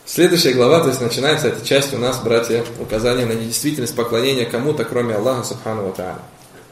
Следующая глава, то есть начинается эта часть у нас, братья, указание на недействительность поклонения кому-то, кроме Аллаха Субхану ва Тааля.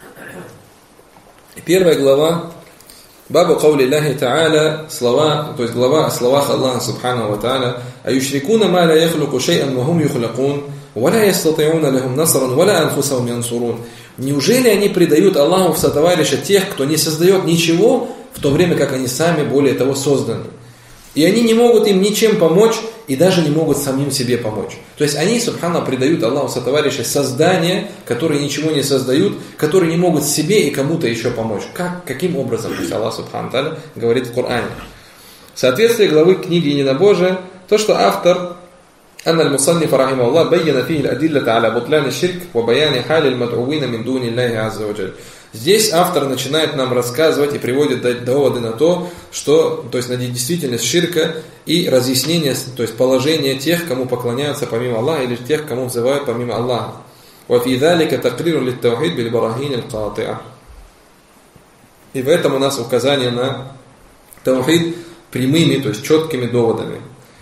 Первая глава, Бабу Каули Аллахи Тааля, слова, то есть глава о словах Аллаха Субхану ва Тааля, «Аюшрикуна ма ла яхлуку шей'ан ва хум юхлакун, ва ла ястати'уна лахум насран, ва ла анфусахум янсурун». Неужели они предают Аллаху в сотоварища тех, кто не создает ничего, в то время как они сами более того созданы? И они не могут им ничем помочь, и даже не могут самим себе помочь. То есть они, субхана, предают Аллаху сотоварища создания, которые ничего не создают, которые не могут себе и кому-то еще помочь. Каким образом? То есть Аллах, субхана та'аля, говорит в Коране. В соответствии главы книги Единобожия, то, что автор أن المصنف رحمه الله بين فيه الأدلة على بطلان الشرك وبيان حال المدعوين من دون الله عز وجل. Здесь автор начинает нам рассказывать и приводит доводы на то, что, то есть на действительность ширка и разъяснение, то есть положение тех, кому поклоняются помимо Аллаха, или тех, кому взывают помимо Аллаха. وفي ذلك تقرير للتوحيد بالبراهين القاطعة. И в этом у нас указание на таухид прямыми, то есть четкими доводами.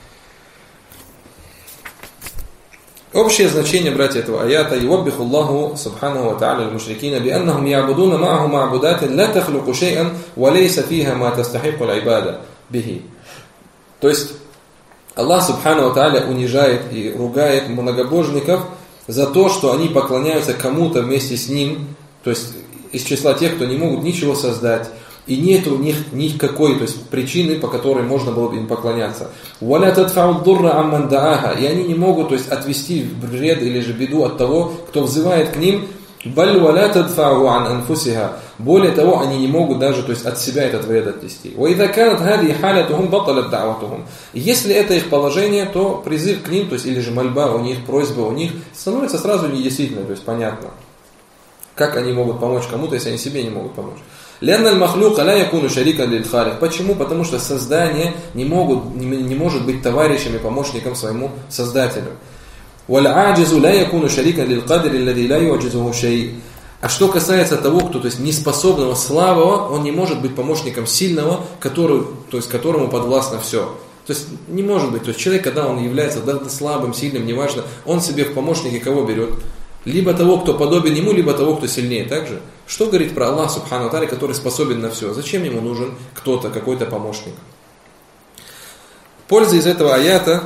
Общее значение, братья, этого аята: «Юваббиху Аллаху субханаху ва та'аля аль-мушрикина би'аннахум я'будуна ма'аху ма'будатин ла тахлуку шей'ан ва лейса фиха ма тастахику аль-ибада бихи». То есть Аллах субханаху ва та'аля унижает и ругает многобожников за то, что они поклоняются кому-то вместе с ним, то есть из числа тех, кто не могут ничего создать, и нет у них никакой, то есть причины, по которой можно было бы им поклоняться. И они не могут, то есть отвести вред или же беду от того, кто взывает к ним. Более того, они не могут даже, то есть от себя этот вред отвести. Если это их положение, то призыв к ним, то есть или же мольба у них, просьба у них становится сразу недействительной, то есть понятно. Как они могут помочь кому-то, если они себе не могут помочь? Почему? Потому что создание не может быть товарищем и помощником своему Создателю. А что касается того, кто, то есть неспособного, слабого, он не может быть помощником сильного, которому подвластно все. То есть не может быть. То есть человек, когда он является слабым, сильным, неважно, он себе в помощники кого берет? Либо того, кто подобен ему, либо того, кто сильнее. Также, что говорит про Аллах субхану та'аля, который способен на все? Зачем ему нужен кто-то, какой-то помощник? Польза из этого аята.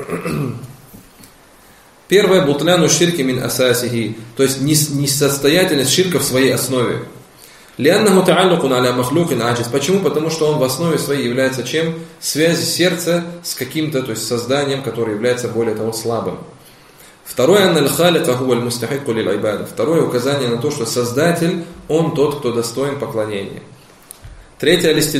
Первое, бутляну ширки мин асасихи, то есть несостоятельность ширка в своей основе. Лианнаху та'аллукун аля махлукин аджиз. Почему? Потому что он в основе своей является чем? Связь сердца с каким-то, то есть созданием, которое является более того слабым. Второе, второе указание на то, что Создатель, он тот, кто достоин поклонения. Третье, то есть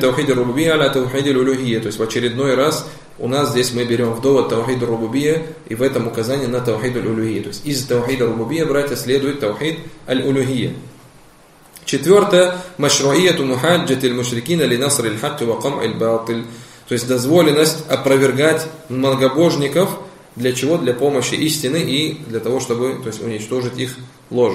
в очередной раз у нас здесь мы берем в довод таухид рубубия, и в этом указание на таухид аль-улюхия. То есть из таухида рубубия, братья, следует таухид аль-улюхия. Четвертое, машруияту мухаджати аль-мушрикина ли наср аль-хакки ва кам аль-батиль. То есть дозволенность опровергать многобожников. Для чего? Для помощи истины и для того, чтобы, то есть, уничтожить их ложь.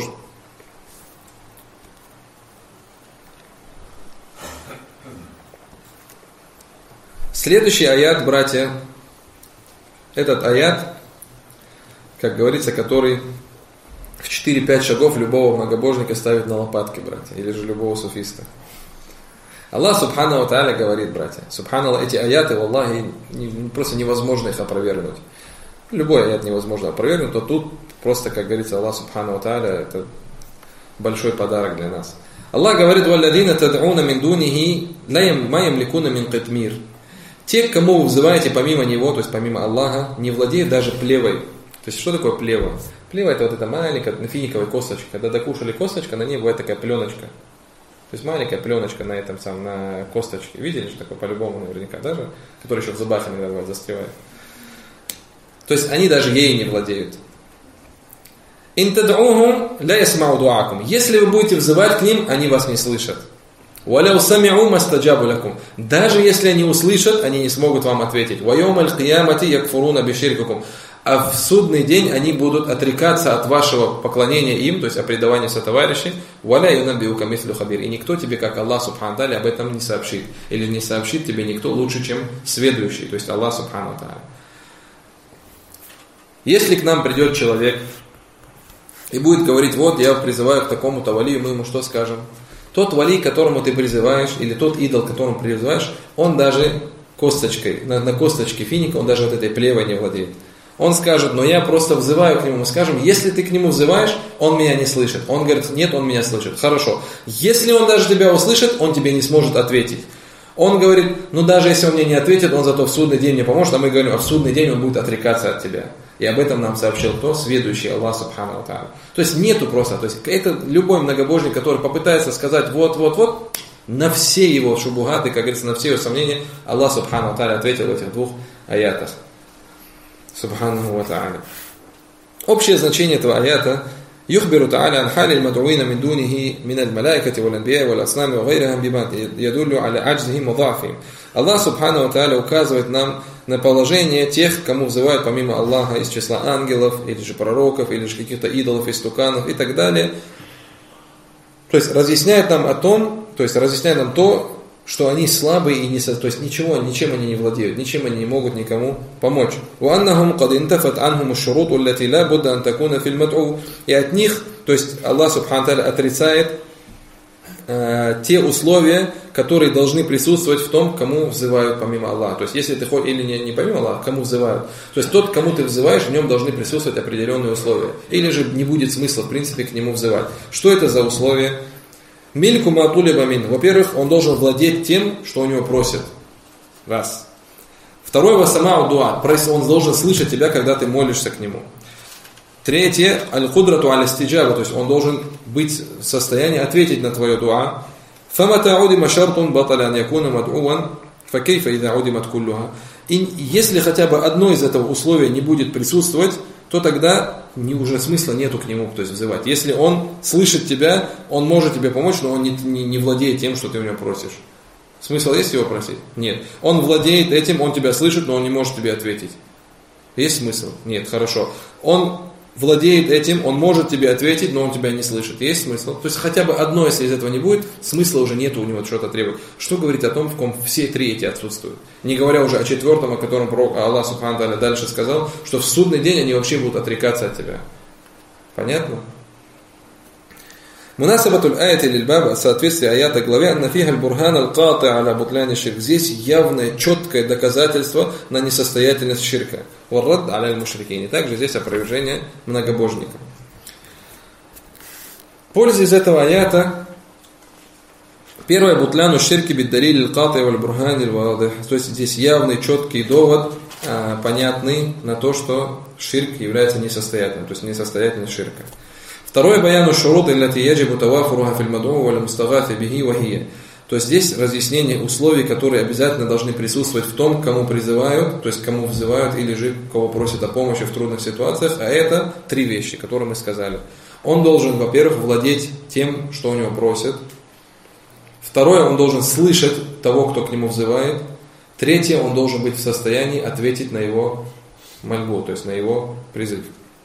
Следующий аят, братья, этот аят, как говорится, который в 4-5 шагов любого многобожника ставит на лопатки, братья, или же любого суфиста. Аллах субхану ва та'аля говорит, братья, субханаллах, эти аяты, валлахи, просто невозможно их опровергнуть. Любой аят невозможно опровергнуть, но тут просто, как говорится, Аллах субхану ва та'аля, это большой подарок для нас. Аллах говорит: «Валладина тад'уна мин дунихи ма ямликуна мин китмир». Те, к кому вы взываете помимо Него, то есть помимо Аллаха, не владеют даже плевой. То есть что такое плева? Плева — это вот эта маленькая финиковая косточка. Когда докушали косточку, на ней бывает такая пленочка. То есть маленькая пленочка на этом самом, на косточке. Видели, что такое по-любому наверняка даже, которая еще в зубах иногда бывает застревает. То есть они даже ею не владеют. Если вы будете взывать к ним, они вас не слышат. Даже если они услышат, они не смогут вам ответить. А в судный день они будут отрекаться от вашего поклонения им, то есть о предавании сотоварищей. И никто тебе, как Аллах субхану та'аля, об этом не сообщит. Или не сообщит тебе никто лучше, чем сведущий, то есть Аллах субхану та'аля. Если к нам придет человек и будет говорить, вот я призываю к такому-то валию, мы ему что скажем? Тот вали, к которому ты призываешь, или тот идол, к которому призываешь, он даже косточкой, на косточке финика, он даже вот этой плевой не владеет. Он скажет, но я просто взываю к нему. Мы скажем, если ты к нему взываешь, он меня не слышит. Он говорит, нет, он меня слышит. Хорошо. Если он даже тебя услышит, он тебе не сможет ответить. Он говорит, ну даже если он мне не ответит, он зато в судный день мне поможет, а мы говорим, а в судный день он будет отрекаться от тебя. И об этом нам сообщил кто? Сведущий Аллах Субхану ва Тааля. То есть нету просто, то есть это любой многобожник, который попытается сказать вот, на все его шубугаты, как говорится, на все его сомнения, Аллах Субхану ва Тааля ответил в этих двух аятах. Субхану ва Тааля. Общее значение этого аята يخبر تعالى عن حال المدعوين من دونه من الملائكة والأنبياء والأصنام وغيرهم بما يدل على عجزهم وضعفهم. Аллах Субхану ва Тааля указывает нам на положение тех, кому взывают помимо Аллаха из числа ангелов, или же пророков, или же каких-то идолов, истуканов и так далее. То есть разъясняет нам то, что они слабые и то есть ничем они не владеют, ничем они не могут никому помочь. И от них, то есть Аллах Субхану ва Тааля отрицает те условия, которые должны присутствовать в том, кому взывают помимо Аллаха. То есть если ты хоть или не помимо Аллаха, кому взывают. То есть тот, кому ты взываешь, в нем должны присутствовать определенные условия. Или же не будет смысла в принципе к нему взывать. Что это за условия? Мильку матули бамин. Во-первых, он должен владеть тем, что у него просят. Раз. Второе, васамау дуа. Он должен слышать тебя, когда ты молишься к нему. Третье, аль-кудрату аль-истиджаба. То есть он должен быть в состоянии ответить на твое дуа. فَمَتَا عُدِمَ شَرْطٌ بَطَلَ أَنْ يَكُونَ مَدْعُوًا فَكَيْفَ إِذَا عُدِمَتْ كُلُّهَا. И если хотя бы одно из этого условия не будет присутствовать, то тогда уже смысла нету к нему, то есть взывать. Если он слышит тебя, он может тебе помочь, но он не владеет тем, что ты у него просишь. Смысл есть его просить? Нет. Он владеет этим, он тебя слышит, но он не может тебе ответить. Есть смысл? Нет, хорошо. Он владеет этим, он может тебе ответить, но он тебя не слышит. Есть смысл? То есть хотя бы одно, если из этого не будет, смысла уже нету у него что-то требовать. Что говорит о том, в ком все три эти отсутствуют? Не говоря уже о четвертом, о котором пророк Аллах Субхану ва Тааля дальше сказал, что в судный день они вообще будут отрекаться от тебя. Понятно? Мунасабатуль аяти лиль-баба, соответствие аята главе, анна фиха аль-бурхан аль-кати аля бутляни ширк. Здесь явное, четкое доказательство на несостоятельность ширка. Варрад аля аль-мушрикин. Также здесь опровержение многобожникам. Польза из этого аята. Первое, бутляну ширки биддалиль аль-кати валь-бурхан аль-вадих. То есть здесь явный, четкий довод, понятный на то, что ширк является несостоятельным. То есть несостоятельность ширка. Второе, баяну шурут илляти яджибу тавафуруха филь мад'у валь мустагафи бихи вахия. То есть здесь разъяснение условий, которые обязательно должны присутствовать в том, кому призывают, то есть кому взывают или же кого просят о помощи в трудных ситуациях. А это три вещи, которые мы сказали. Он должен, во-первых, владеть тем, что у него просят. Второе, он должен слышать того, кто к нему взывает. Третье, он должен быть в состоянии ответить на его мольбу, то есть на его призыв.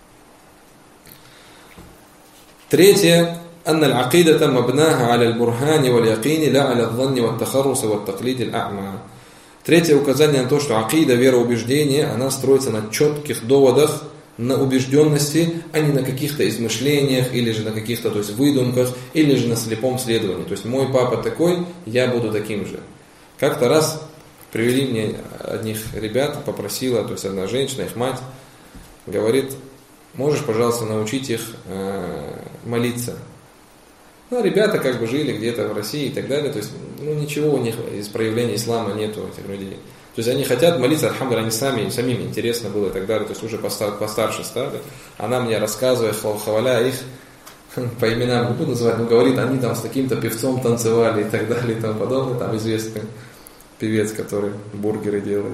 Третье, أن العقيدة مبناها على البرهان واليقين لا على الظن والتخرص والتقليد الأعمى. Третье указание на то, что акида, вероубеждение, она строится на четких доводах, на убежденности, а не на каких-то измышлениях, или же на каких-то, то есть, выдумках, или же на слепом следовании. То есть, мой папа такой, я буду таким же. Как-то раз привели мне одних ребят, попросила, то есть, одна женщина, их мать, говорит, можешь, пожалуйста, научить их молиться. Ну, ребята как бы жили где-то в России и так далее, то есть, ничего у них из проявления ислама нету у этих людей. То есть, они хотят молиться, альхамдулилля, они самим интересно было и так далее, то есть, уже постарше стали. Она мне рассказывает, хваля их по именам не буду называть, но говорит, они там с таким-то певцом танцевали и так далее и тому подобное, там известный певец, который бургеры делает.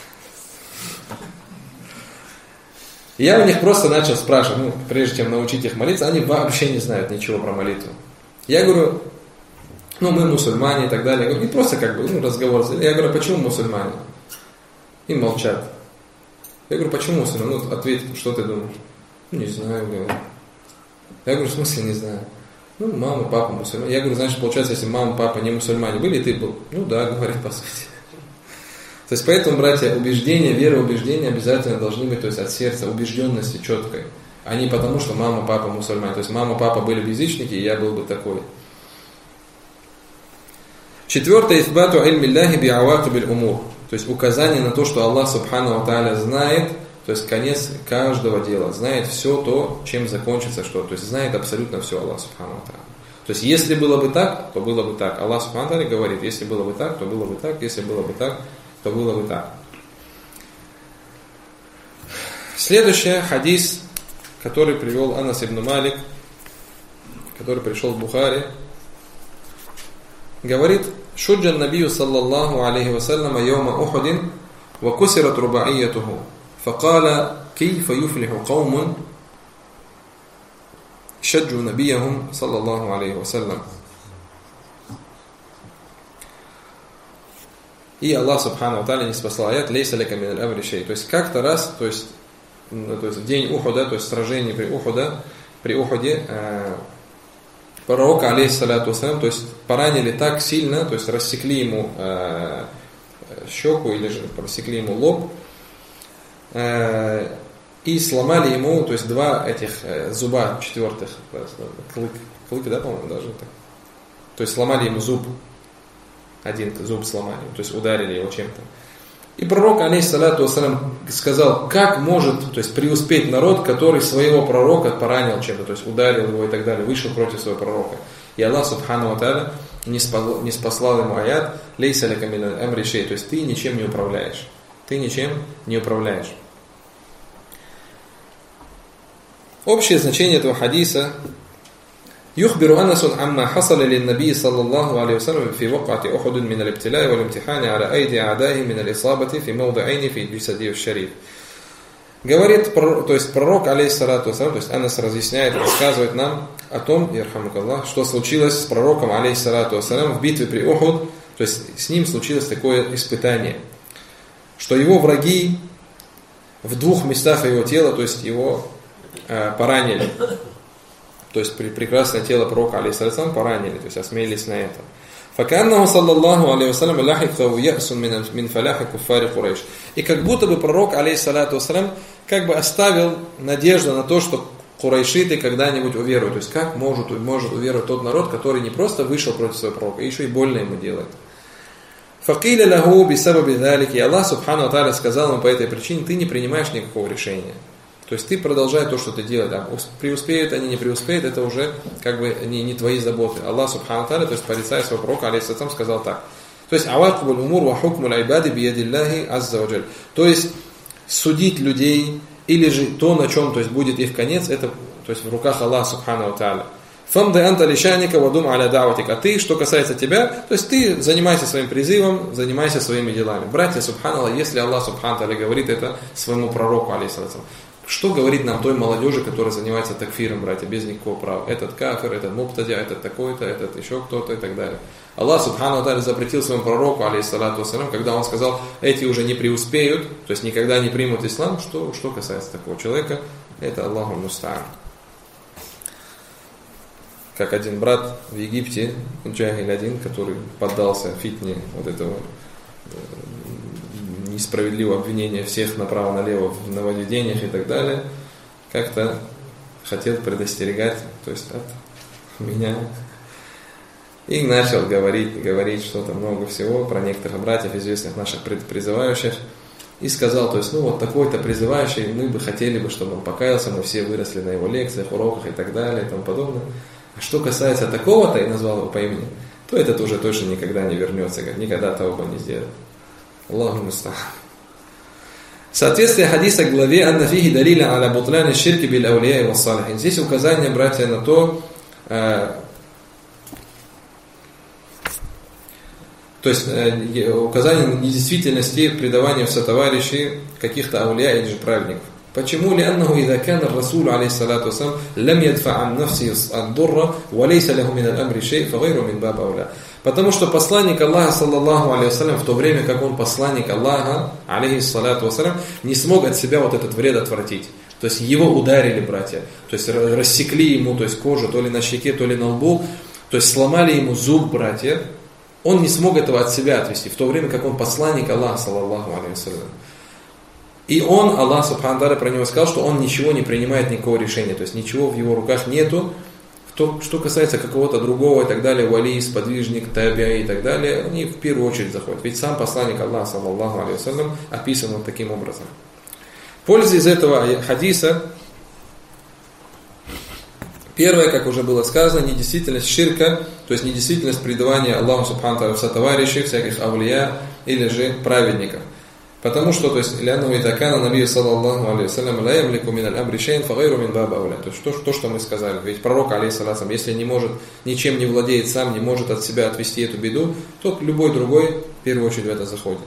Я у них просто начал спрашивать, прежде чем научить их молиться, они вообще не знают ничего про молитву. Я говорю, мы мусульмане и так далее. Я говорю, не просто как бы разговор. Я говорю, почему мусульмане? И молчат. Я говорю, почему мусульмане? Ответь, что ты думаешь? Не знаю, говорю. Я говорю, в смысле не знаю? Мама, папа мусульмане. Я говорю, значит, получается, если мама, папа не мусульмане были, и ты был? Да, говорит, по сути. То есть поэтому, братья, убеждения, вера, убеждения обязательно должны быть, то есть от сердца, убежденности четкой. А не потому, что мама, папа мусульмане. То есть мама, папа были бы язычники, и я был бы такой. Четвертое, исбату ильмилляхи би'авакибиль умур. То есть указание на то, что Аллах Субхану ва Тааля знает, то есть конец каждого дела, знает все то, чем закончится что. То есть знает абсолютно все Аллах Субхану ва Тааля. То есть если было бы так, то было бы так. Аллах Субхану ва Тааля говорит, если было бы так, то было бы так, если было бы так, то было бы так. Следующий хадис, который привел Анас ибн Малик, который пришел в Бухари, говорит: «Шуджан набию саллаллаху алейхи вассаляма йома Ухудин, ва кусират руба'iyyatuhu, факала кейфа юфлиху каумун, шаджу набияхум саллаллаху алейхи вассалям». И Аллах Субхану ва Тааля не спасал аят «Лейса лака миналь амри шей». То есть как-то раз, то есть в день Ухуда, то есть сражение при Ухуде, пророка, алейхиссалату вассалям, то есть поранили так сильно, то есть рассекли ему щеку или же рассекли ему лоб и сломали ему, то есть два этих зуба четвертых, клык, да, по-моему, даже так. То есть сломали ему зуб, один зуб сломали, то есть ударили его чем-то. И пророк, алейхиссалату вассалям, сказал, как может, то есть преуспеть народ, который своего пророка поранил чем-то, то есть ударил его и так далее, вышел против своего пророка. И Аллах Субхану ва Тааля не спаслал ему аят «Лейса лака миналь амри шей», то есть ты ничем не управляешь. Ты ничем не управляешь. Общее значение этого хадиса: يخبر أنس عما حصل للنبي صلى الله عليه وسلم في وقعة أحد من الابتلاء والامتحان على أيدي أعدائه من الإصابة في موضعين في جسده الشريف. Говорит, то есть пророк, алейхиссалату вассалям, то есть Анас разъясняет, рассказывает нам о том, ярхамукаллах, что случилось с пророком, алейхиссалату вассалям, в битве при Ухуд, то есть с ним случилось такое испытание, что его враги в двух местах его тела, то есть его поранили. То есть прекрасное тело пророка, алейхиссалям, поранили, то есть осмелились на это. فَكَأَنَّهُ صَلَّى اللَّهُ عَلَيْهِ وَسَلَّمَ لَحِقَهُ يَأْسٌ مِنْ فَلَاحِ كُفَّارِ قُرَيْشِ. И как будто бы пророк, алейхиссалату вассалям, как бы оставил надежду на то, что курайшиты когда-нибудь уверуют. То есть как может уверовать тот народ, который не просто вышел против своего пророка, еще и больно ему делает. فَقِيلَ لَهُ بِسَبَبِ ذَلِكِ. И Аллах Субхану ва Тааля сказал ему по этой причине: ты не принимаешь никакого решения. То есть ты продолжай то, что ты делаешь. А преуспеют они, не преуспеют, это уже как бы не твои заботы. Аллах Субхану ва Тааля, то есть порицая своего пророка, алейхиссалям, сказал так. То есть авакубуль умур ва хукмуль айбади биядиллахи азза ва джаль. То есть судить людей или же то, на чем, то есть будет их конец, это то есть в руках Аллаха Субхану ва Тааля. Фамды анта лишаника вадум аля да'ватик. А ты, что касается тебя, то есть ты занимайся своим призывом, занимайся своими делами. Братья, субханаллах, если Аллах Субхану ва Тааля говорит это своему пророку, алейхиссалям, что говорит нам той молодежи, которая занимается такфиром, братья, без никакого права? Этот кафир, этот муптадя, этот такой-то, этот еще кто-то и так далее. Аллах Субхану ва Тааля запретил своему пророку, алейхиссалату вассалям, когда он сказал, эти уже не преуспеют, то есть никогда не примут ислам. Что касается такого человека, это Аллаху муста'ан. Как один брат в Египте, джахиль один, который поддался фитне вот этого несправедливого обвинения всех направо-налево в нововведениях и так далее, как-то хотел предостерегать, то есть от меня. И начал говорить что-то много всего про некоторых братьев, известных наших призывающих. И сказал, то есть, вот такой-то призывающий, мы бы хотели бы, чтобы он покаялся, мы все выросли на его лекциях, уроках и так далее и тому подобное. А что касается такого-то, и назвал его по имени, то этот уже точно никогда не вернется, никогда того не сделает. Аллаху муста'ан. Соответствие хадиса к главе «Анна фихи далиля аля бутляни ширки биль аулия и вассалихин». Здесь указание, братья, на то есть указание на недействительности предавания в сотоварищи каких-то аулия или же праведников. Почему? لأنه إذا كان الرسول عليه الصلاة والسلام لم يدفع عن نفسه الضر وليس له من الأمر شيء فغيره من باب أولى. Потому что посланник Аллаха, саллаллаху алейхи вассалям, в то время как он посланник Аллаха, алейхиссалату вассалям, не смог от себя вот этот вред отвратить. То есть его ударили, братья, то есть рассекли ему, то есть кожу, то ли на щеке, то ли на лбу, то есть сломали ему зуб, братья. он не смог этого от себя отвести, в то время как он посланник Аллаха, саллаллаху алейхи вассалям. И он, Аллах субхану тааля, про него сказал, что он ничего не принимает, никакого решения, то есть ничего в его руках нету. Что касается какого-то другого и так далее, вали, сподвижник, табиа и так далее, они в первую очередь заходят. Ведь сам посланник Аллаха, саллаллаху алейхи вассалям, описан вот таким образом. Польза из этого хадиса, первое, как уже было сказано, недействительность ширка, то есть недействительность предавания Аллаху субхану тааля в сотоварищей, всяких авлия или же праведников. Потому что, то есть, «Лянну итакана набия саллаллаху алейхи вассалям ла ямлику мин аль-амри шейн фагайру мин баба ауля». То есть, то, что мы сказали. Ведь пророк, алейхиссалям, если не может, ничем не владеет сам, не может от себя отвести эту беду, то любой другой, в первую очередь, в это заходит.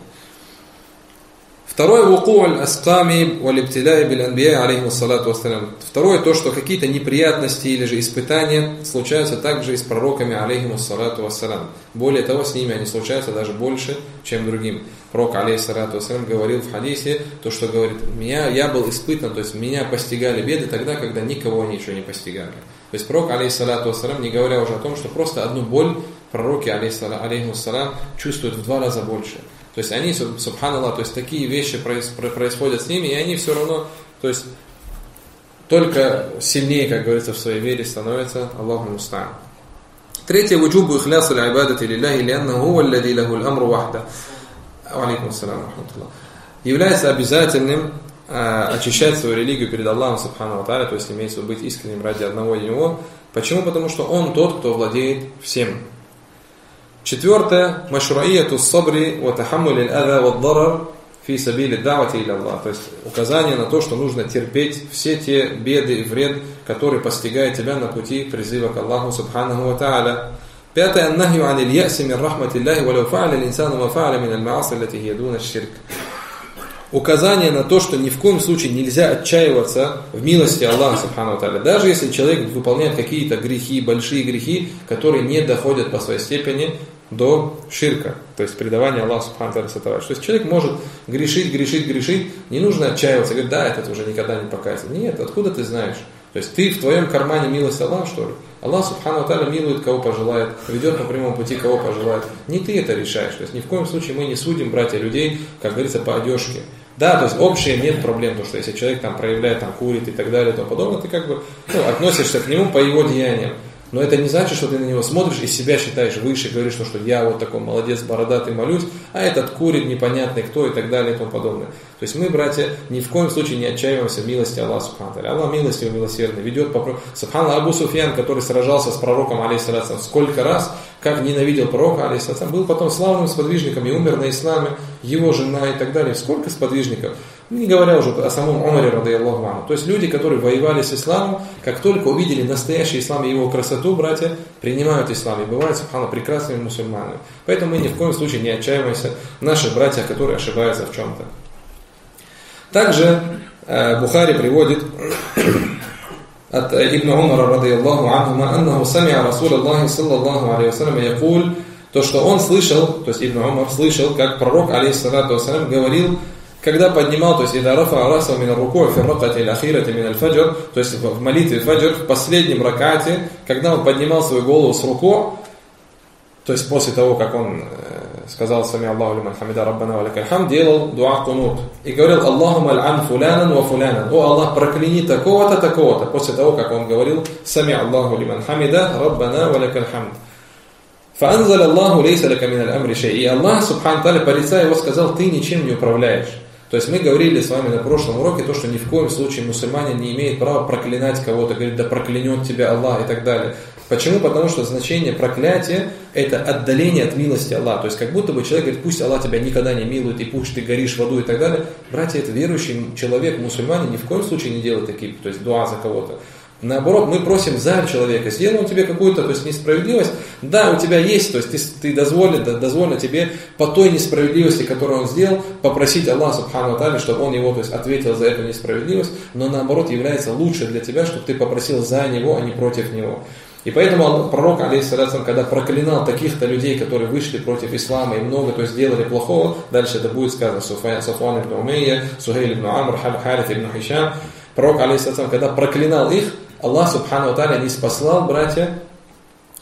Второе, вуку'аль асками валибтиляй биль анбия алейхиссалату вассалям. Второе, то, что какие-то неприятности или же испытания случаются также и с пророками алейхиссалату вассалям. Более того, с ними они случаются даже больше, чем другим. Пророк алейхиссалату вассалям говорил в хадисе, то, что говорит, я был испытан, то есть меня постигали беды тогда, когда никого ничего не постигали. То есть пророк алейхиссалату вассалям, не говоря уже о том, что просто одну боль пророки алейхиссалам чувствуют в 2 раза больше. То есть они, субханаллах, то есть такие вещи происходят с ними, и они все равно, то есть только сильнее, как говорится, в своей вере становятся. Аллаху муста'ан. Третье, вуджубу ихлясу л'ибадати лилляхи лианнаху хуа аллади лаху аль-амру вахда. Алейкум ассалям рахматуллах. Является обязательным очищать свою религию перед Аллахом субхану тааля, то есть имеется в виду быть искренним ради одного Него. Почему? Потому что Он тот, кто владеет всем. Четвертое, машруияту сабри ва тахаммуль аль-адha ва ад-дарар фи сабили ад-да'вати иля Аллах. То есть указание на то, что нужно терпеть все те беды и вред, которые постигают тебя на пути призыва к Аллаху субханаху ва тааля. Пятое, аннахью ан аль-яси мин рахматиллахи ва лау фа'аля аль-инсану ма фа'аля мин аль-ма'аси аллати хия дуна аш-ширк. Указание на то, что ни в коем случае нельзя отчаиваться в милости Аллаха субхану ва тааля. Даже если человек выполняет какие-то грехи, большие грехи, которые не доходят по своей степени до ширка, то есть предавания Аллаху субхану тааля сотоварища. То есть человек может грешить, не нужно отчаиваться, говорить, да, этот уже никогда не покается. Нет, откуда ты знаешь? То есть ты в твоем кармане милость Аллаха, что ли? Аллах субхану тааля милует, кого пожелает, ведет по прямому пути, кого пожелает. Не ты это решаешь. То есть ни в коем случае мы не судим, братья, людей, как говорится, по одежке. Да, то есть общее нет проблем, потому что если человек там проявляет, там курит и так далее и тому подобное, ты как бы относишься к нему по его деяниям. Но это не значит, что ты на него смотришь и себя считаешь выше, говоришь, что я вот такой молодец, бородатый, молюсь, а этот курит, непонятный кто и так далее и тому подобное. То есть мы, братья, ни в коем случае не отчаиваемся в милости Аллаха субхану тааля. Аллах милостивый, милосердный, ведет по... Субханаллах, Абу Суфьян, который сражался с пророком, алейхиссалям, сколько раз, как ненавидел пророка, алейхиссалям, был потом славным сподвижником и умер на исламе, его жена и так далее. Сколько сподвижников? Не говоря уже о самом Умаре, радийаллаху анху. То есть люди, которые воевали с исламом, как только увидели настоящий ислам и его красоту, братья, принимают ислам и бывают, субханаллах, прекрасными мусульманами. Поэтому мы ни в коем случае не отчаиваемся наших братьях, которые ошибаются в чем-то. Также Бухари приводит от Ибн Умара, радийаллаху анхума, аннаху сами'a Расулаллахи саллаллаху алейхи вассалям якуль, то, что он слышал, то есть Ибн Умар слышал, как пророк, алейхиссалату вассалям, говорил, когда поднимал, то есть «Ида рафа араса мин руку фи ракати аль-ахирати мин аль-фаджр», то есть в молитве фаджр, в последнем ракате, когда он поднимал свою голову с руку, то есть после того, как он сказал «Сами Аллаху лиман хамида раббана ва лакаль хамд», делал дуа кунут и говорил «Аллахума аль-ан фулянан ва фулянан», «О Аллах, прокляни такого-то, такого-то», после того, как он говорил «Сами Аллаху лиман хамида раббана ва лакаль хамд». «Фаанзал Аллаху лейса лака мин аль-амри шей». И Аллах, субхану тааля, порицая его, сказал «Ты ничем не управляешь». То есть мы говорили с вами на прошлом уроке то, что ни в коем случае мусульманин не имеет права проклинать кого-то, говорит, да проклянет тебя Аллах и так далее. Почему? Потому что значение проклятия – это отдаление от милости Аллаха. То есть как будто бы человек говорит, пусть Аллах тебя никогда не милует, и пусть ты горишь в аду и так далее. Братья, это верующий человек, мусульманин, ни в коем случае не делает такие, то есть дуа за кого-то. Наоборот, мы просим за человека, сделал он тебе какую-то, то есть несправедливость, да, у тебя есть, то есть ты дозволено тебе по той несправедливости, которую он сделал, попросить Аллаха субхану тааля, чтобы он его, то есть ответил за эту несправедливость, но наоборот является лучше для тебя, чтобы ты попросил за него, а не против него. И поэтому пророк, алейхиссалям, когда проклинал таких-то людей, которые вышли против ислама и много, то есть сделали плохого, дальше это будет сказано, Сафван ибн Умейя, Сухейль ибн Амр, Харит ибн Хишам, пророк, алейхиссалям, когда проклинал их, Аллах субхану тааля не спаслал, братья,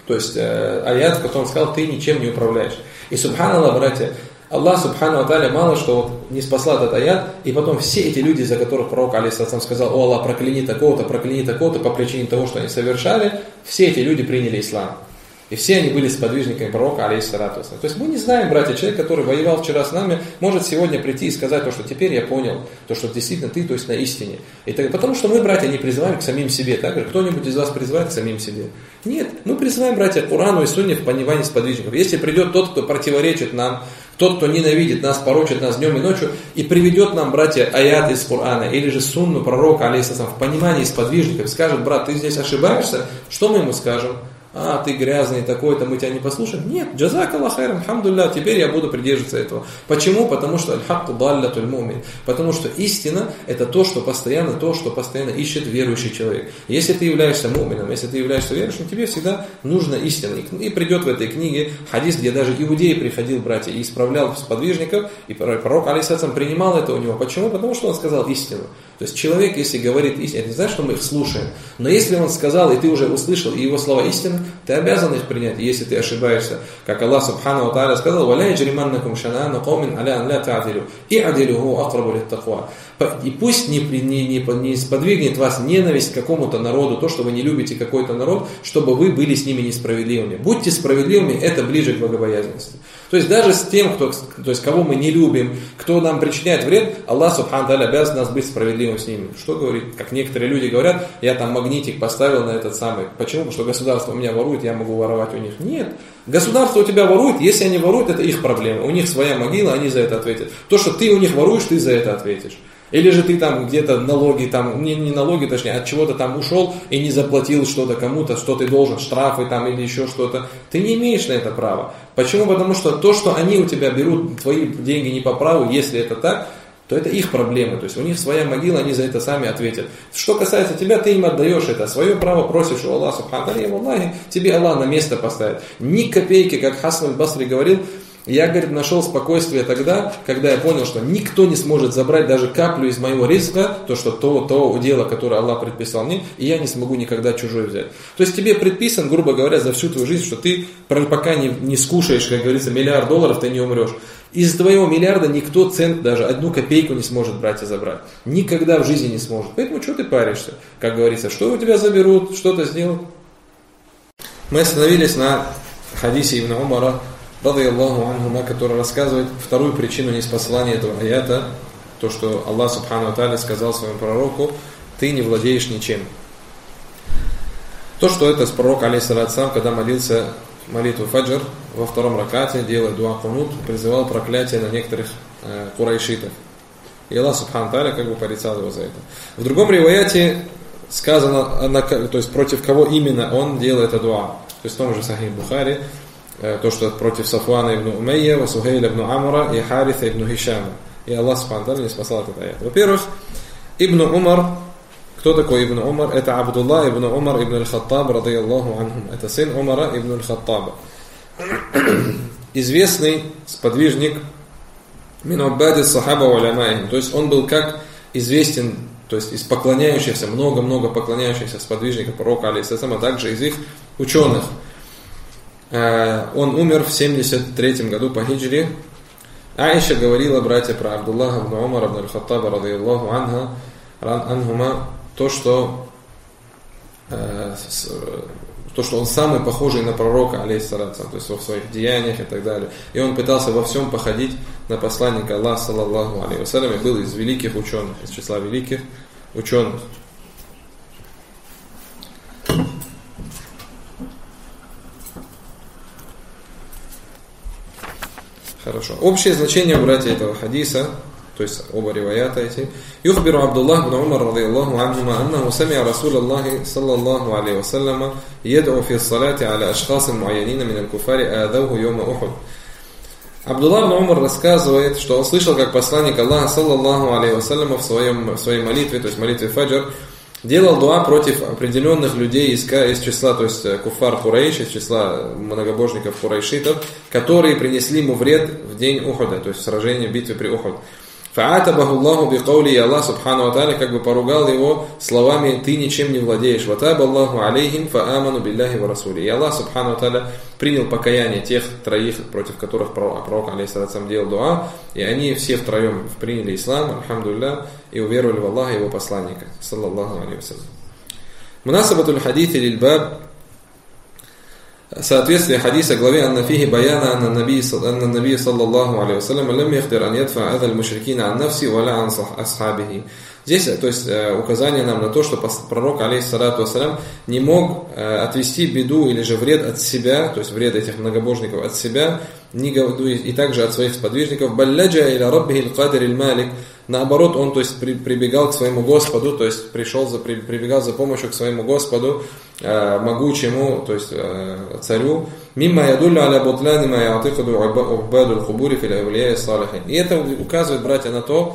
То есть аят, в котором сказал, ты ничем не управляешь. И субханаллах, братья, Аллах субхану ва тааля мало что вот не спасла этот аят, и потом все эти люди, за которых пророк алейхиссалям сказал, о Аллах, прокляни такого-то по причине того, что они совершали, все эти люди приняли ислам. И все они были сподвижниками пророка, алейхиссалату. То есть мы не знаем, братья, человек, который воевал вчера с нами, может сегодня прийти и сказать то, что теперь я понял, то, что действительно ты, то есть на истине. И так, потому что мы, братья, не призываем к самим себе. Так же, кто-нибудь из вас призывает к самим себе? Нет, мы призываем, братья, к Корану и Сунне в понимании сподвижников. Если придет тот, кто противоречит нам, тот, кто ненавидит нас, порочит нас днем и ночью, и приведет нам, братья, аят из Корана, или же сунну пророка, алейхиссалям, в понимании сподвижников, скажет, брат, ты здесь ошибаешься, что мы ему скажем? А, ты грязный такой-то, мы тебя не послушаем. Нет, джазак Аллах хайран, алхамдулилля, теперь я буду придерживаться этого. Почему? Потому что аль-хакку даллятуль мумин. Потому что истина это то, что постоянно ищет верующий человек. Если ты являешься мумином, если ты являешься верующим, тебе всегда нужна истина. И придет в этой книге хадис, где даже иудей приходил, братья, и исправлял сподвижников, и пророк алейхиссалям принимал это у него. Почему? Потому что он сказал истину. То есть человек, если говорит истину, это не значит, что мы их слушаем. Но если он сказал, и ты уже услышал, и его слова истины, ты обязан их принять, если ты ошибаешься. Как Аллах субхану ва тааля сказал, «Валя яджриманнакум шана'ану каумин аля ан ля та'дилю, и'дилю акрабу литтаква». И пусть не сподвигнет вас ненависть к какому-то народу, то, что вы не любите какой-то народ, чтобы вы были с ними несправедливыми. Будьте справедливыми, это ближе к богобоязненности. То есть даже с тем, кого мы не любим, кто нам причиняет вред, Аллах субхану ва тааля обязан нас быть справедливым с ними. Что говорит? Как некоторые люди говорят, я там магнитик поставил на этот самый. Почему? Потому что государство у меня ворует, я могу воровать у них. Нет. Государство у тебя ворует, если они воруют, это их проблема. У них своя могила, они за это ответят. То, что ты у них воруешь, ты за это ответишь. Или же ты там где-то налоги, там, не налоги, точнее, от чего-то там ушел и не заплатил что-то кому-то, что ты должен, штрафы там или еще что-то. Ты не имеешь на это права. Почему? Потому что то, что они у тебя берут, твои деньги не по праву, если это так, то это их проблемы. То есть у них своя могила, они за это сами ответят. Что касается тебя, ты им отдаешь это. Свое право просишь у Аллаха, субхану ва тааля, тебе Аллах на место поставит. Ни копейки, как Хасан аль-Басри говорил, я, говорит, нашел спокойствие тогда, когда я понял, что никто не сможет забрать даже каплю из моего ризка, то дело, которое Аллах предписал мне, и я не смогу никогда чужой взять. То есть тебе предписан, грубо говоря, за всю твою жизнь, что ты пока не скушаешь, как говорится, $1 миллиард, ты не умрешь. Из твоего миллиарда никто цент, даже 1 копейку не сможет брать и забрать. Никогда в жизни не сможет. Поэтому что ты паришься? Как говорится, что у тебя заберут, что-то сделают. Мы остановились на хадисе Ибн Умара, радийаллаху анхума, который рассказывает вторую причину неспослания этого аята, то, что Аллах субхану ва тааля сказал своему пророку, ты не владеешь ничем. То, что это пророк, алейхиссалям, когда молился молитву фаджр, во втором ракате, делая дуа кунут, призывал проклятие на некоторых курайшитов. И Аллах субхану ва тааля как бы порицал его за это. В другом риваяте сказано, то есть против кого именно он делает это дуа. То есть в том же Сахих Бухари, то, что против Сафвана ибн Умейя, Сухейля ибн Амра и Хариса ибн Хишама. И Аллах субхану ва тааля не спасал этот аят. Во-первых, Ибн Умар. Кто такой Ибн Умар? Это Абдулла ибн Умар ибн аль-Хаттаб, радийаллаху анхум. Это сын Умара ибн аль-Хаттаба. Известный сподвижник мин убади сахаба ва уламаихим. То есть он был как известен, то есть из поклоняющихся, много-много поклоняющихся сподвижников пророка, алейхиссалям, а также из их ученых. Он умер в 73 году по хиджре. Аиша говорила, братья, про Абдуллаха ибн Умара ибн аль-Хаттаба, радийаллаху анхума, то, что он самый похожий на пророка, алейхиссалям, то есть в своих деяниях и так далее. И он пытался во всем походить на посланника Аллаха, саллаллаху алейхи вассалям, и был из великих ученых, из числа великих ученых. Хорошо. Общее значение, братья, этого хадиса, то есть оба риваята эти. Юхбиру Абдуллах ибн Умар, радийаллаху анхума, аннаху сами'a Расулаллахи, саллаллаху алейхи вассалама, яд'у фи ссалати аля ашхасин муайянина мин аль-куфари аадавху йома Ухуд. Абдуллах ибн Умар рассказывает, что он слышал, как посланник Аллаха, саллаллаху алейхи вассалама, в своей молитве, то есть молитве фаджр, делал дуа против определенных людей из числа, то есть куфар Курайш, из числа многобожников курайшитов, которые принесли ему вред в день Ухуда, то есть в сражении, в битве при Ухуд. فَعَاتَبَهُ اللَّهُ بِقَوْلِهِ, Аллах субхану ва тааля как бы поругал его словами: ты ничем не владеешь. وَتَابَ اللَّهُ عَلَيْهِمْ فَآمَنُوا بِاللَّهِ وَرَسُولِهِ. И Аллах субхану ва тааля принял покаяние тех троих, против которых пророк алейхиссалям делал дуа, и они все втроем приняли ислам, альхамдулилля, и уверовали в Аллаха и его посланника, саллаллаху алейхи ва саллям. Мунасабатуль хадити лиль-баб. Соответствие хадиса главе «Анна фихи баяна анна наби саллаллаху алейхи ва саллям лам яхдир ан ядфа адаль мушрикина ан нафси валя ан асхабихи». Здесь, то есть, указание нам на то, что пророк алейхиссалату вассалям не мог отвести беду или же вред от себя, то есть вред этих многобожников от себя, и также от своих сподвижников. «Балляджа иля раббихи л-кадир иль-малик». Наоборот, он, то есть, прибегал к своему Господу, то есть прибегал за помощью к своему Господу, могучему, то есть царю. «Мимма ядуллю аля бутлани ма яатикаду убаду л-хубури фил авлияи салихин». И это указывает, братья, на то,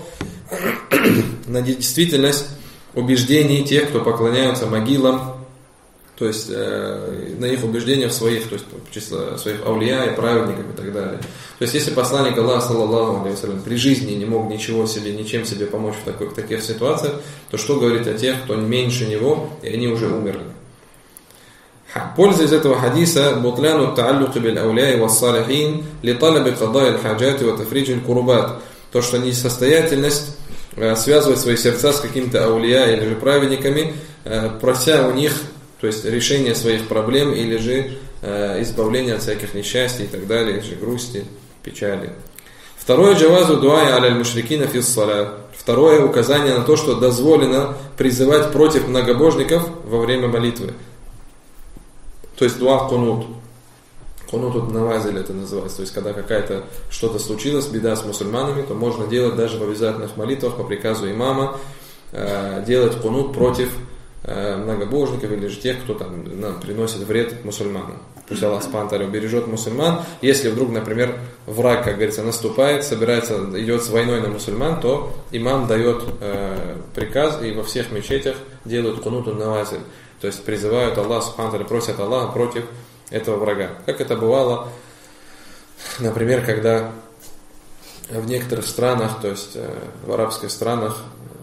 на действительность убеждений тех, кто поклоняются могилам, то есть на их убеждения в своих, то есть число своих аулия и праведников и так далее. То есть если посланник Аллаха, саллаллаху алейхи ва саллям, при жизни не мог ничем себе помочь в таких ситуациях, то что говорить о тех, кто меньше него, и они уже умерли. Польза из этого хадиса: бутляну тааллук биль аулия ва салихин ли талаби кадаи аль-хаджати ва тафриджи аль-курубат. То, что несостоятельность связывать свои сердца с какими-то аулия или же праведниками, прося у них, то есть решение своих проблем или же избавление от всяких несчастий и так далее, или же грусти, печали. Второе, джавазу дуая аляль мушрикина фис саля. Второе, указание на то, что дозволено призывать против многобожников во время молитвы. То есть дуа кунут. Кунут навазиль это называется. То есть когда какая-то что-то случилось, беда с мусульманами, то можно делать даже в обязательных молитвах по приказу имама, делать кунут против многобожников или же тех, кто там нам приносит вред мусульманам. Пусть Аллах субхану ва тааля убережет мусульман. Если вдруг, например, враг, как говорится, наступает, собирается, идет с войной на мусульман, то имам дает приказ, и во всех мечетях делают кунуту навазиль. То есть призывают Аллах субхану ва тааля, просят Аллаха против этого врага. Как это бывало, например, когда в некоторых странах, то есть в арабских странах,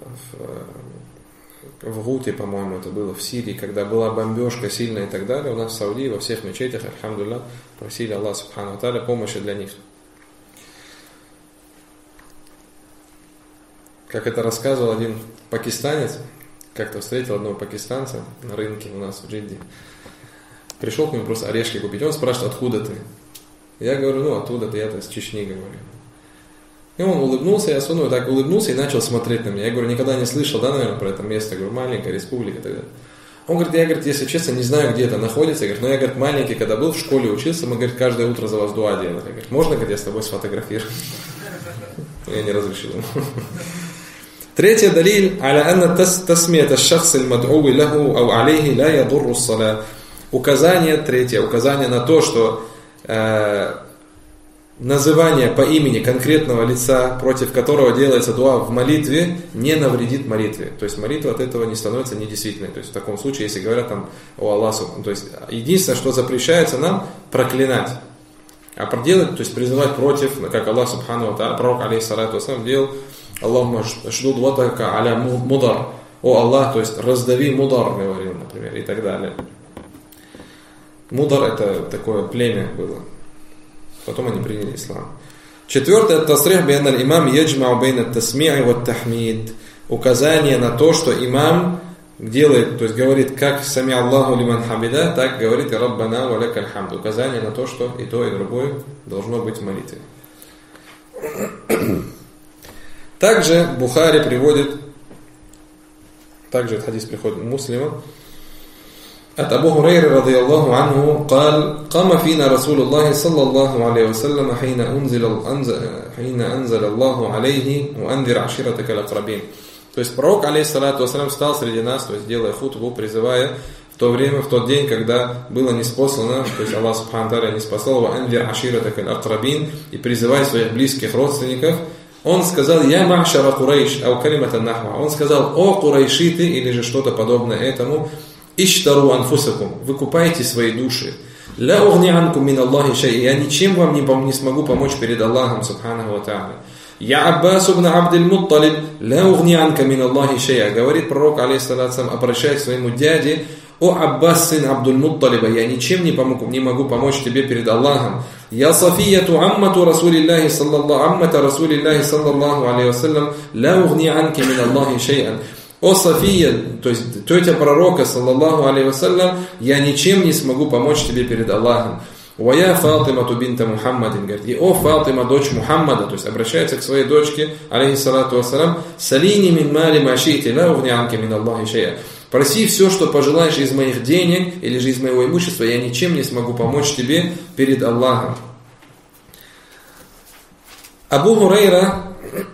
в Гуте, по-моему, это было в Сирии, когда была бомбежка сильная и так далее, у нас в Саудии во всех мечетях, альхамдулилля, просили Аллах субхану ва тааля помощи для них. Как это рассказывал один пакистанец, как-то встретил одного пакистанца на рынке у нас в Джидде. Пришел к нему просто орешки купить. Он спрашивает: откуда ты? Я говорю: оттуда-то, я-то из Чечни, говорю. И он улыбнулся, я так улыбнулся и начал смотреть на меня. Я говорю: никогда не слышал, да, наверное, про это место. Я говорю: маленькая республика и так далее. Он говорит: я, говорит, если честно, не знаю, где это находится. Я говорю: но я, говорит, маленький, когда был в школе, учился, мы, говорит, каждое утро за вас дуа делали. Я говорю: можно, говорит, я с тобой сфотографирую? Я не разрешил ему. Третье, далиль, аля анна тасмият аш-шахс аль-мад'уи лаху ау алейхи ла ядурру ас-салат. Указание, третье, указание на то, что называние по имени конкретного лица, против которого делается дуа в молитве, не навредит молитве. То есть молитва от этого не становится недействительной. То есть в таком случае, если говорят там о Аллаху, то есть единственное, что запрещается нам, проклинать. А проделать, то есть призывать против, как Аллах субхану ва тааля, пророк алейхиссалату вассалям делал: Аллахума шдуд ватака аля мудар. О Аллах, то есть раздави мудар, говорил, например, и так далее. Мудар — это такое племя было. Потом они приняли ислам. Четвертое, тасрих би анна аль-имам яджмау байна ат-тасми'и ва ат-тахмид. Указание на то, что имам делает, то есть говорит как сами Аллаху лиман хамида, так говорит и Раббана ва лакаль хамд. Указание на то, что и то, и другое должно быть в молитве. Также Бухари приводит, также этот хадис приходит у Муслима, от Абу Хурайры радийаллаху анху قال قام فينا رسول الله صلى الله عليه وسلم حين أنزل الله عليه وأنذر عشيرتك الأقربين. То есть пророк алейхиссалату вассалям встал среди нас, то есть делая хутбу, призывая в то время, в тот день, когда было ниспослано, то есть Аллах субхану ва тааля ниспослал وأنذر عشيرتك الأقربين, и призывай своих близких родственников. Он сказал: «Я ма'шара Курайш», ау калиматан нахва. Он сказал: «О курайшиты», или же что-то подобное этому, «Иштару анфусакум», выкупайте свои души. «Ла угни анкум мин Аллахи шай», я ничем вам не смогу помочь перед Аллахом субханаху ва тааля. «Я Аббас ибн Абдиль-Мутталиб, ля угни анка мин Аллахи шейя». Говорит пророк, алейхиссалату, обращаясь к своему дяде: «О Аббас, сын Абдуль-Мутталиба, я ничем не могу помочь тебе перед Аллахом. Я Софияту аммату Расулиллахи саллаллаху алейхи вассалям, ля угни анки мин Аллахи шей'ан». О София, то есть тетя пророка, саллаллаху алейхи вассалям, я ничем не смогу помочь тебе перед Аллахом. «Вая Фатима бинта Мухаммадин», говорит, и о Фатима, дочь Мухаммада, то есть обращается к своей дочке, алейхиссалату вассалям, «Салини мин мали машити, ла угни анки мин Аллахи шей'а». Проси все, что пожелаешь из моих денег или же из моего имущества, я ничем не смогу помочь тебе перед Аллахом. Абу Хурайра,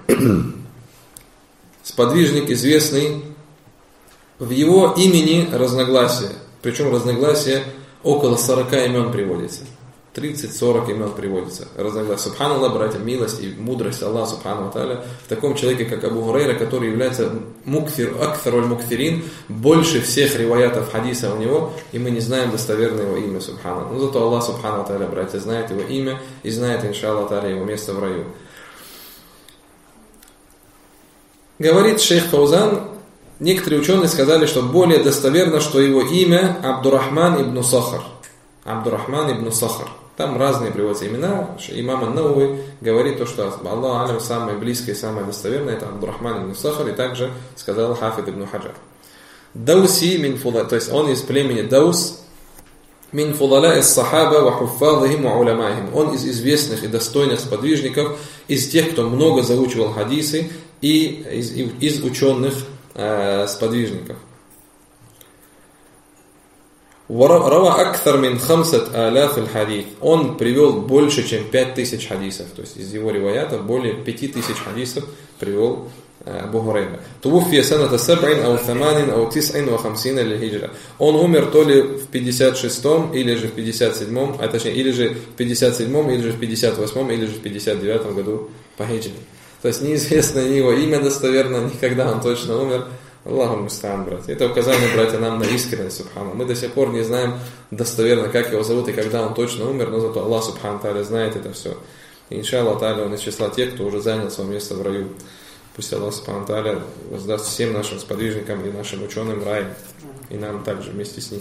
сподвижник известный, в его имени разногласия, причем разногласия около 40 имен приводится. 30-40 имен приводится. Разногласия. Субханаллах, братья, милость и мудрость Аллаха Субхану Тааля в таком человеке, как Абу Хурайра, который является акфар аль-мукфирин, больше всех риваятов хадиса у него, и мы не знаем достоверное его имя, Субханаллах. Но зато Аллах Субхану Тааля, братья, знает его имя и знает, иншаллах Тааля, его место в раю. Говорит шейх Фаузан, некоторые ученые сказали, что более достоверно, что его имя Абдурахман ибн Сахар. Абдурахман ибн Сахар. Там разные приводятся имена. Имам ан-Навави говорит то, что Аллах алям самое близкое и самое достоверное это Абдурахман ибн Сахар, и также сказал Хафид ибн Хаджар. Дауси мин фудала, то есть он из племени Даус, мин фудала из сахаба ва хуффадхим ва уламахим. Он из известных и достойных сподвижников, из тех, кто много заучивал хадисы, и из ученых сподвижников. Рава акthar мин 5000 аль-хадис. Он привел больше, чем 5000 хадисов. То есть из его риваятов более 5000 хадисов привел Абу Хурайра. Туффия саната 7 ау 8 ау 59 лихиджра. Он умер то ли в 56-м, или же в 57-м, а точнее, или же в 57-м, или же в 58-м, или же в 59-м году по хиджре. То есть неизвестно ни его имя достоверно, ни когда он точно умер. Аллаху мустаан, братья. Это указание, братья, нам на искренность, субхана. Мы до сих пор не знаем достоверно, как его зовут и когда он точно умер, но зато Аллах, субхана тааля, знает это все. И иншаллах тааля, он из числа тех, кто уже занял свое место в раю. Пусть Аллах, субхана тааля, воздаст всем нашим сподвижникам и нашим ученым рай, и нам также вместе с ними.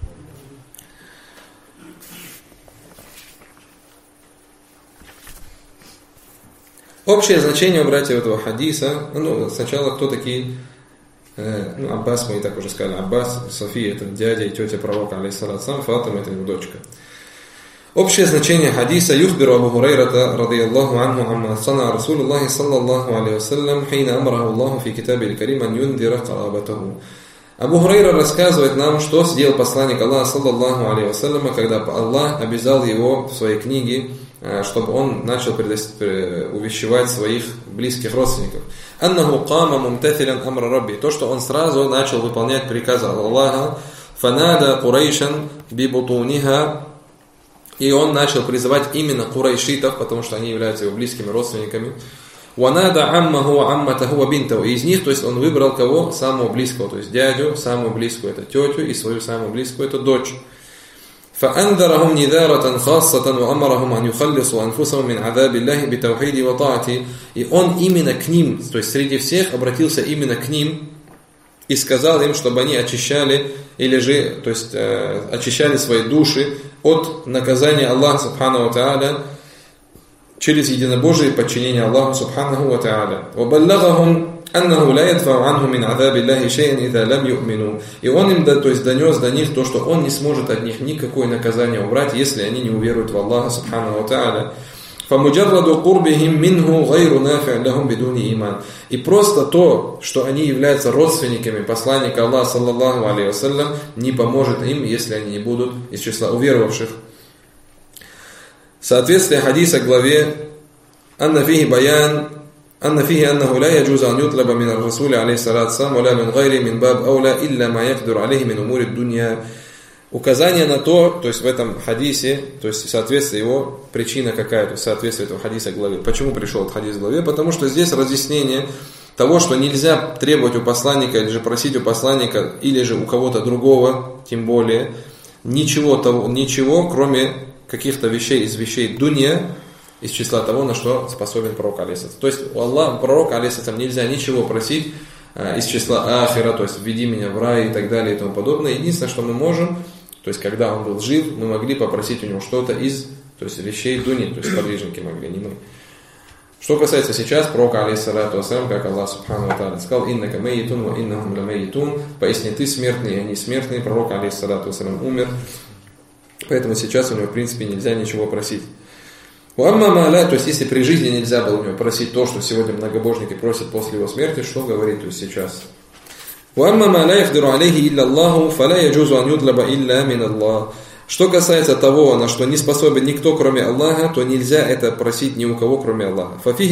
Общее значение, братья, этого хадиса, сначала кто такие... Аббас, мы и так уже сказали, Аббас, София, это дядя и тетя пророка, алейхиссалату, Фатима, это его дочка. Общее значение хадиса: юхбиру Абу Хурайрата, радияллаху анху, амма сана Расулуллахи саллаллаху алейхи вассалям, хейна амраху Аллаху фи китаби аль-карим ан юндира карабатаху. Абу Хурайра рассказывает нам, что сделал посланник Аллаха саллаллаху алейхи вассалям, когда Аллах обязал его в своей книге, чтобы он начал увещевать своих близких родственников. Аннаху кама мумтатилян амра рабби. То, что он сразу начал выполнять приказы Аллаха. Фанада Курайшан бибутуниха. И он начал призывать именно курайшитов, потому что они являются его близкими родственниками. Ванада аммаху амматаху бинтаху. И из них, то есть он выбрал кого? Самого близкого, то есть дядю, самую близкую это тетю и свою самую близкую это дочь. فأنذرهم نذارة خاصة وأمرهم أن يخلصوا أنفسهم من عذاب الله بتوحيد وطاعته. И он именно к ним, то есть среди всех обратился именно к ним и сказал им, чтобы они очищали, или же, то есть очищали свои души от наказания Аллаха Субхану ва Тааля через единобожие подчинение Аллаху Субханаху ва Тааля. وبلغهم أنه لا يدفع عنهم من عذاب الله شيئا إذا لم يؤمنوا. И он им, то есть донес до них то, что он не сможет от них никакое наказание убрать, если они не уверуют в Аллаха Субхану ва Тааля. فَمُجَرَّدُ قُرْبِهِمْ مِنْهُ غَيْرُ نَافِعٍ لَهُمْ بِدُونِ إِيمَانٍ. И просто то, что они являются родственниками посланника Аллаха саллаллаху алейхи вассалям, не поможет им, если они не будут из числа уверовавших. Соответствие хадиса главе «Анна фихи баян أن فيه أنه لا يجوز أن يطلب من الرسول عليه الصلاة والسلام ولا من غيره من باب أولى إلا ما يقدر عليه من أمور الدنيا. Указание на то есть в этом хадисе, то есть соответствие его, причина какая, то есть соответствие этого хадиса главе. Почему пришел этот хадис в главе? Потому что здесь разъяснение того, что нельзя требовать у посланника, или же просить у посланника, или же у кого-то другого, тем более, ничего, кроме каких-то вещей из вещей дунья, из числа того, на что способен пророк алейхиссалям. То есть у Аллаха, пророка алейхиссалям нельзя ничего просить из числа ахира, то есть введи меня в рай и так далее и тому подобное. Единственное, что мы можем, то есть когда он был жив, мы могли попросить у него что-то из, то есть вещей дуни, то есть подвижники могли, не мы. Что касается сейчас пророка, алейхиссалату вассалям, как Аллах субхану ва тааля сказал: «Иннака мейитун ва иннахум ламейитун», поясни, ты смертный, и они смертные. Пророк, алейхиссалату вассалям, умер, поэтому сейчас у него в принципе нельзя ничего просить. То есть если при жизни нельзя было у него просить то, что сегодня многобожники просят после его смерти, что говорит, то есть сейчас. Что касается того, на что не способен никто, кроме Аллаха, то нельзя это просить ни у кого, кроме Аллаха.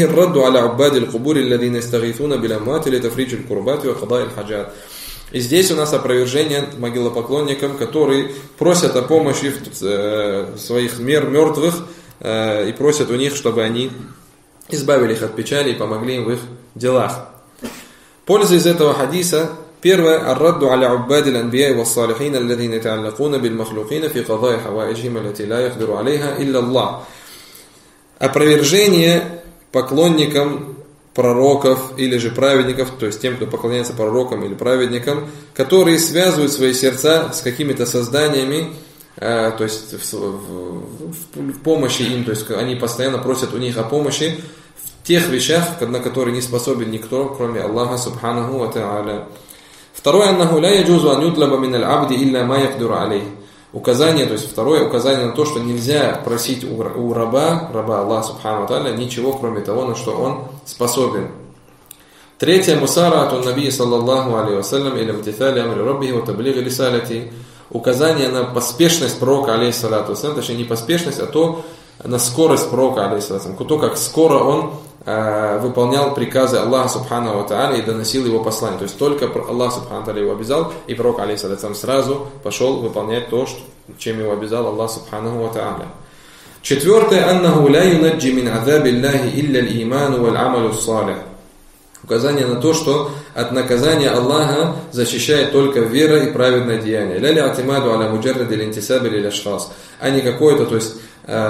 И здесь у нас опровержение могилопоклонникам, которые просят о помощи своих мертвых и просят у них, чтобы они избавили их от печали и помогли им в их делах. Польза из этого хадиса. Первое: «Ар-радду аля уббади л-анбияи ва-ссалихина, алладхина та'аллакуна биль-махлукина фи кадаи хаваиджихим, аллати ла яхдиру алейха илля Аллах». Опровержение поклонникам пророков или же праведников, то есть тем, кто поклоняется пророкам или праведникам, которые связывают свои сердца с какими-то созданиями, то есть в помощи им, то есть они постоянно просят у них о помощи в тех вещах, на которые не способен никто, кроме Аллаха субханаху ва та'аля. Второе: «Аннаху ла яджузу ан ютлаба мин аль-абди илля ма якдуру алейх». Указание, то есть второе указание на то, что нельзя просить у раба Аллаха субхану ва та'аля ничего, кроме того, на что он способен. Третье: «Мусарату наби саллаллаху алейхи вассалям иля имтитали амри раббихи ва таблигhi рисалати». Указание на поспешность пророка, алейхиссалату вассалям, точнее не поспешность, а то на скорость пророка, алейхиссалату вассалям, то, как скоро он выполнял приказы Аллаха субхану ва та'аля и доносил его послание. То есть только Аллах субхану ва та'аля его обязал, и пророк, алейхиссалату вассалям, сразу пошел выполнять то, чем его обязал Аллах субхану ва та'аля. Четвертое: «Аннаху ла юнаджи мин азаби Аллахи илля аль-иману валь-амалу ссалих». Указание на то, что от наказания Аллаха защищает только вера и праведное деяние. «Ля ли атимаду аля муджарради линтисаби лиль ашхас», а не какое-то, то есть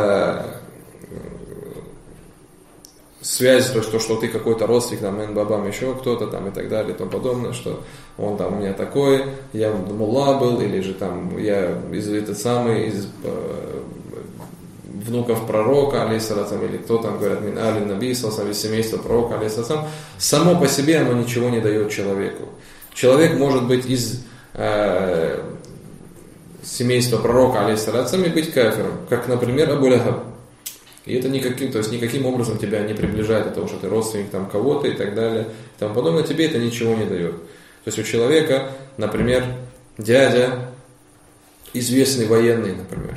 связь, то, что ты какой-то родственник, там, бабам, еще кто-то там и так далее и тому подобное, что он там у меня такой, я мулла был, или же там я из внуков пророка, алейхиссалату, или кто там говорят, мин али наби, из семейства пророка, алейхиссалату. Само по себе оно ничего не дает человеку. Человек может быть из семейства пророка, алейхиссалату, и быть кафиром, как, например, Абу Лахаб. И это никаким образом тебя не приближает от того, что ты родственник там кого-то и так далее, и тому подобное, тебе это ничего не дает. То есть у человека, например, дядя, известный военный, например,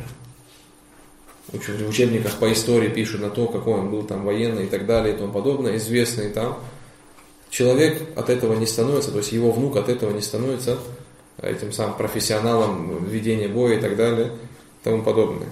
в учебниках по истории пишут на то, какой он был там военный и так далее и тому подобное, известный там, человек от этого не становится, то есть его внук от этого не становится этим самым профессионалом ведения боя и так далее и тому подобное.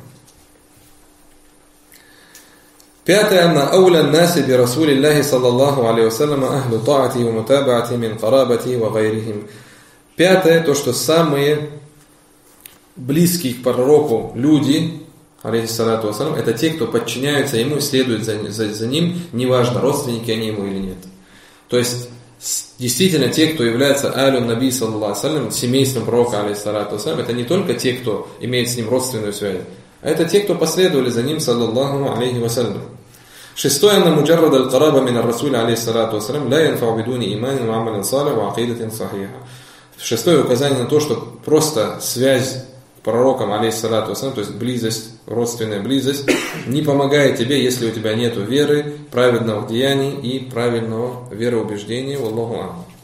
Пятое: «Анна ауля наси би расулиллахи саллаллаху алейхи вассалям ахлю таати ва мутабаати мин карабати ва гайрихим». Пятое: то, что самые близкие к пророку люди, алейхиссалату вассалям, это те, кто подчиняются ему и следуют за ним, неважно, родственники они ему или нет. То есть, действительно, те, кто является алю наби саллаллаху алейхи вассалям, семейством пророка, алейхиссалату вассалям, это не только те, кто имеет с ним родственную связь, а это те, кто последовали за ним, саллаллаху алейхи вассалям. Шестое: «Анна муджаррад аль-караба мин ар-расуля алейхиссалату вассалям ла янфау бидуни иманин ва амалин салих ва акидатин сахиха». Шестое указание на то, что просто связь с пророком, алейхиссалату вассалям, то есть близость, родственная близость, не помогает тебе, если у тебя нет веры, праведных деяний и правильного вероубеждения. Валлаху а'лам.